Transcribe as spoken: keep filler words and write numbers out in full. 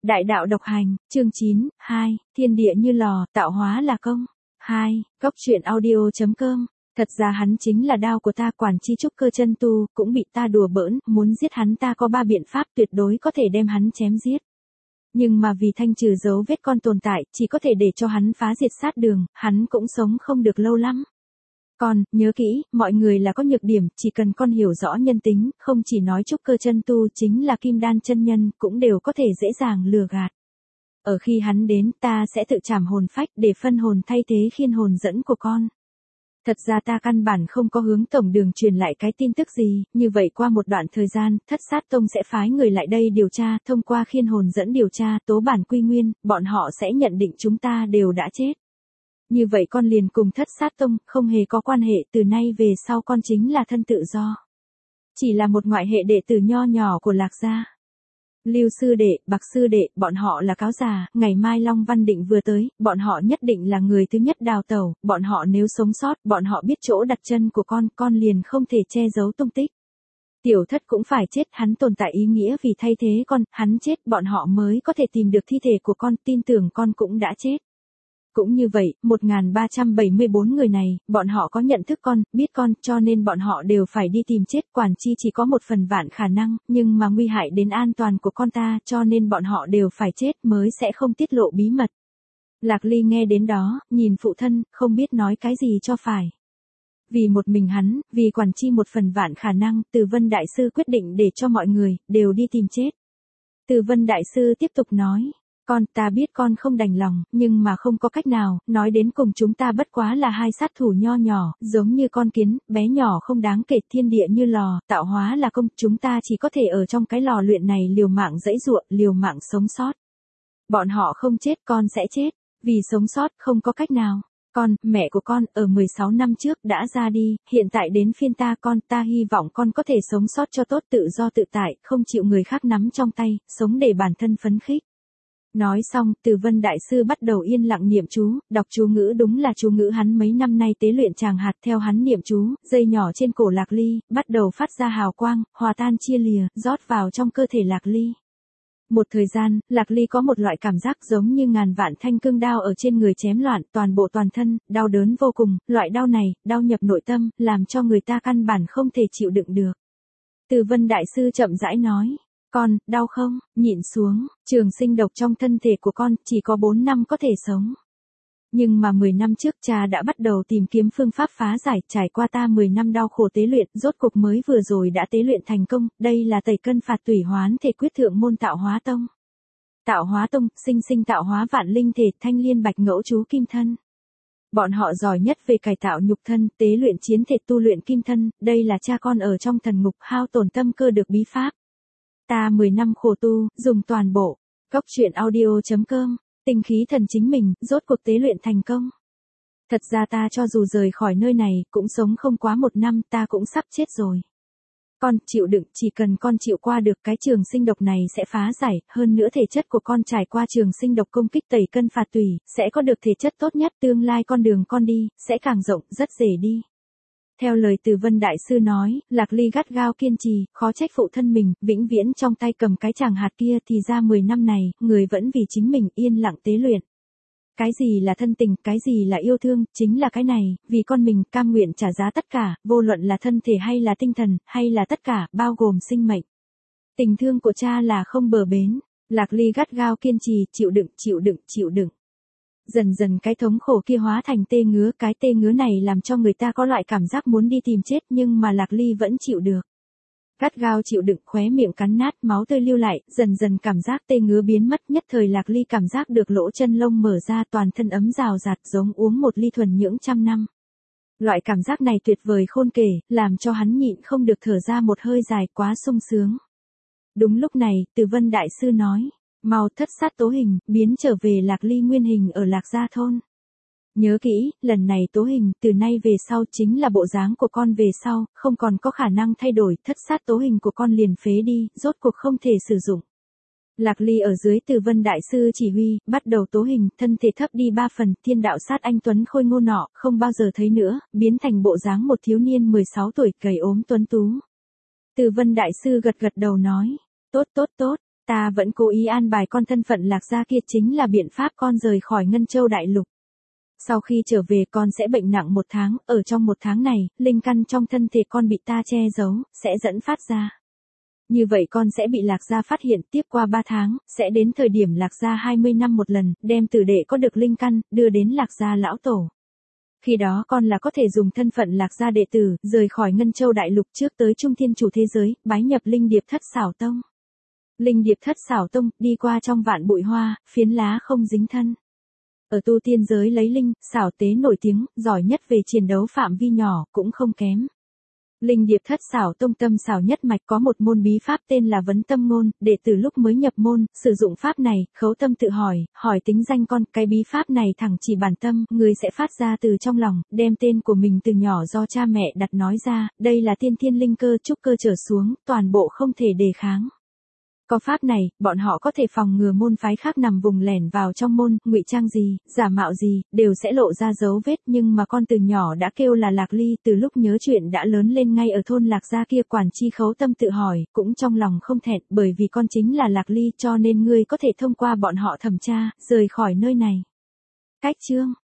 Đại đạo độc hành, chương chín, hai, thiên địa như lò, tạo hóa là công. hai, Góc truyện audio chấm com. Thật ra hắn chính là đao của ta, quản chi trúc cơ chân tu, cũng bị ta đùa bỡn, muốn giết hắn ta có ba biện pháp tuyệt đối có thể đem hắn chém giết. Nhưng mà vì thanh trừ dấu vết con tồn tại, chỉ có thể để cho hắn phá diệt sát đường, hắn cũng sống không được lâu lắm. Con, nhớ kỹ, mọi người là có nhược điểm, chỉ cần con hiểu rõ nhân tính, không chỉ nói trúc cơ chân tu chính là kim đan chân nhân, cũng đều có thể dễ dàng lừa gạt. Ở khi hắn đến, ta sẽ tự trảm hồn phách để phân hồn thay thế khiên hồn dẫn của con. Thật ra ta căn bản không có hướng tổng đường truyền lại cái tin tức gì, như vậy qua một đoạn thời gian, Thất Sát Tông sẽ phái người lại đây điều tra, thông qua khiên hồn dẫn điều tra, tố bản quy nguyên, bọn họ sẽ nhận định chúng ta đều đã chết. Như vậy con liền cùng Thất Sát Tông, không hề có quan hệ, từ nay về sau con chính là thân tự do. Chỉ là một ngoại hệ đệ tử nho nhỏ của Lạc gia. Lưu sư đệ, Bạc sư đệ, bọn họ là cáo già, ngày mai Long Văn Định vừa tới, bọn họ nhất định là người thứ nhất đào tẩu, bọn họ nếu sống sót, bọn họ biết chỗ đặt chân của con, con liền không thể che giấu tung tích. Tiểu Thất cũng phải chết, hắn tồn tại ý nghĩa vì thay thế con, hắn chết, bọn họ mới có thể tìm được thi thể của con, tin tưởng con cũng đã chết. Cũng như vậy, một nghìn ba trăm bảy mươi bốn người này, bọn họ có nhận thức con, biết con, cho nên bọn họ đều phải đi tìm chết, quản chi chỉ có một phần vạn khả năng, nhưng mà nguy hại đến an toàn của con ta, cho nên bọn họ đều phải chết mới sẽ không tiết lộ bí mật. Lạc Ly nghe đến đó, nhìn phụ thân, không biết nói cái gì cho phải. Vì một mình hắn, vì quản chi một phần vạn khả năng, Từ Vân Đại Sư quyết định để cho mọi người, đều đi tìm chết. Từ Vân Đại Sư tiếp tục nói. Con, ta biết con không đành lòng, nhưng mà không có cách nào, nói đến cùng chúng ta bất quá là hai sát thủ nho nhỏ, giống như con kiến, bé nhỏ không đáng kể, thiên địa như lò, tạo hóa là công, chúng ta chỉ có thể ở trong cái lò luyện này liều mạng dãy ruộng, liều mạng sống sót. Bọn họ không chết, con sẽ chết, vì sống sót, không có cách nào. Con, mẹ của con, ở mười sáu năm trước đã ra đi, hiện tại đến phiên ta con, ta hy vọng con có thể sống sót cho tốt, tự do tự tại, không chịu người khác nắm trong tay, sống để bản thân phấn khích. Nói xong, Từ Vân Đại Sư bắt đầu yên lặng niệm chú, đọc chú ngữ đúng là chú ngữ hắn mấy năm nay tế luyện tràng hạt, theo hắn niệm chú, dây nhỏ trên cổ Lạc Ly, bắt đầu phát ra hào quang, hòa tan chia lìa, rót vào trong cơ thể Lạc Ly. Một thời gian, Lạc Ly có một loại cảm giác giống như ngàn vạn thanh cương đao ở trên người chém loạn, toàn bộ toàn thân, đau đớn vô cùng, loại đau này, đau nhập nội tâm, làm cho người ta căn bản không thể chịu đựng được. Từ Vân Đại Sư chậm rãi nói. Con, đau không, nhịn xuống, trường sinh độc trong thân thể của con, chỉ có bốn năm có thể sống. Nhưng mà mười năm trước cha đã bắt đầu tìm kiếm phương pháp phá giải, trải qua ta mười năm đau khổ tế luyện, rốt cục mới vừa rồi đã tế luyện thành công, đây là tẩy cân phạt tủy hoán thể quyết thượng môn tạo hóa tông. Tạo hóa tông, sinh sinh tạo hóa vạn linh thể, thanh liên bạch ngẫu chú kim thân. Bọn họ giỏi nhất về cải tạo nhục thân, tế luyện chiến thể, tu luyện kim thân, đây là cha con ở trong thần ngục hao tổn tâm cơ được bí pháp. Ta mười năm khổ tu, dùng toàn bộ. Góc truyện audio chấm com. Tinh khí thần chính mình, rốt cuộc tế luyện thành công. Thật ra ta cho dù rời khỏi nơi này, cũng sống không quá một năm, ta cũng sắp chết rồi. Con, chịu đựng, chỉ cần con chịu qua được cái trường sinh độc này sẽ phá giải, hơn nữa thể chất của con trải qua trường sinh độc công kích tẩy cân phạt tủy, sẽ có được thể chất tốt nhất, tương lai con đường con đi, sẽ càng rộng, rất dễ đi. Theo lời Từ Vân Đại Sư nói, Lạc Ly gắt gao kiên trì, khó trách phụ thân mình, vĩnh viễn trong tay cầm cái tràng hạt kia, thì ra mười năm này, người vẫn vì chính mình yên lặng tế luyện. Cái gì là thân tình, cái gì là yêu thương, chính là cái này, vì con mình cam nguyện trả giá tất cả, vô luận là thân thể hay là tinh thần, hay là tất cả, bao gồm sinh mệnh. Tình thương của cha là không bờ bến, Lạc Ly gắt gao kiên trì, chịu đựng, chịu đựng, chịu đựng. Dần dần cái thống khổ kia hóa thành tê ngứa, cái tê ngứa này làm cho người ta có loại cảm giác muốn đi tìm chết, nhưng mà Lạc Ly vẫn chịu được. Gắt gao chịu đựng, khóe miệng cắn nát, máu tươi lưu lại, dần dần cảm giác tê ngứa biến mất, nhất thời Lạc Ly cảm giác được lỗ chân lông mở ra, toàn thân ấm rào rạt, giống uống một ly thuần nhưỡng trăm năm. Loại cảm giác này tuyệt vời khôn kể, làm cho hắn nhịn không được thở ra một hơi dài, quá sung sướng. Đúng lúc này, Từ Vân Đại Sư nói. Mau thất sát tố hình, biến trở về Lạc Ly nguyên hình ở Lạc Gia thôn. Nhớ kỹ, lần này tố hình, từ nay về sau chính là bộ dáng của con về sau, không còn có khả năng thay đổi, thất sát tố hình của con liền phế đi, rốt cuộc không thể sử dụng. Lạc Ly ở dưới Từ Vân Đại Sư chỉ huy, bắt đầu tố hình, thân thể thấp đi ba phần, thiên đạo sát anh tuấn khôi ngô nọ, không bao giờ thấy nữa, biến thành bộ dáng một thiếu niên mười sáu tuổi, gầy ốm tuấn tú. Từ Vân Đại Sư gật gật đầu nói, tốt tốt tốt. Ta vẫn cố ý an bài con thân phận Lạc Gia kia chính là biện pháp con rời khỏi Ngân Châu Đại Lục. Sau khi trở về con sẽ bệnh nặng một tháng, ở trong một tháng này, linh căn trong thân thể con bị ta che giấu, sẽ dẫn phát ra. Như vậy con sẽ bị Lạc Gia phát hiện, tiếp qua ba tháng, sẽ đến thời điểm Lạc Gia hai mươi năm một lần, đem tử đệ có được linh căn, đưa đến Lạc Gia lão tổ. Khi đó con là có thể dùng thân phận Lạc Gia đệ tử, rời khỏi Ngân Châu Đại Lục trước tới Trung Thiên Chủ thế giới, bái nhập Linh Điệp Thất Xảo Tông. Linh Điệp Thất Xảo Tông, đi qua trong vạn bụi hoa, phiến lá không dính thân. Ở tu tiên giới lấy linh, xảo tế nổi tiếng, giỏi nhất về chiến đấu phạm vi nhỏ, cũng không kém. Linh Điệp Thất Xảo Tông tâm xảo nhất mạch có một môn bí pháp tên là Vấn Tâm Ngôn, đệ tử lúc mới nhập môn, sử dụng pháp này, khấu tâm tự hỏi, hỏi tính danh con, cái bí pháp này thẳng chỉ bản tâm, người sẽ phát ra từ trong lòng, đem tên của mình từ nhỏ do cha mẹ đặt nói ra, đây là tiên thiên linh cơ trúc cơ trở xuống, toàn bộ không thể đề kháng. Có pháp này, bọn họ có thể phòng ngừa môn phái khác nằm vùng lẻn vào trong môn, ngụy trang gì, giả mạo gì, đều sẽ lộ ra dấu vết, nhưng mà con từ nhỏ đã kêu là Lạc Ly, từ lúc nhớ chuyện đã lớn lên ngay ở thôn Lạc Gia kia, quản chi khấu tâm tự hỏi, cũng trong lòng không thẹn, bởi vì con chính là Lạc Ly, cho nên ngươi có thể thông qua bọn họ thẩm tra, rời khỏi nơi này. Cách chương